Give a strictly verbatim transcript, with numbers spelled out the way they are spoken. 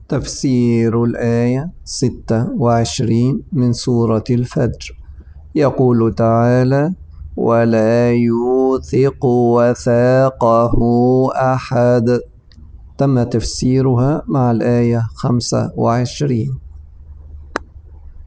تفسير الآية ستة وعشرين من سورة الفجر. يقول تعالى: ولا يوثق وثاقه أحد. تم تفسيرها مع الآية خمسة وعشرين.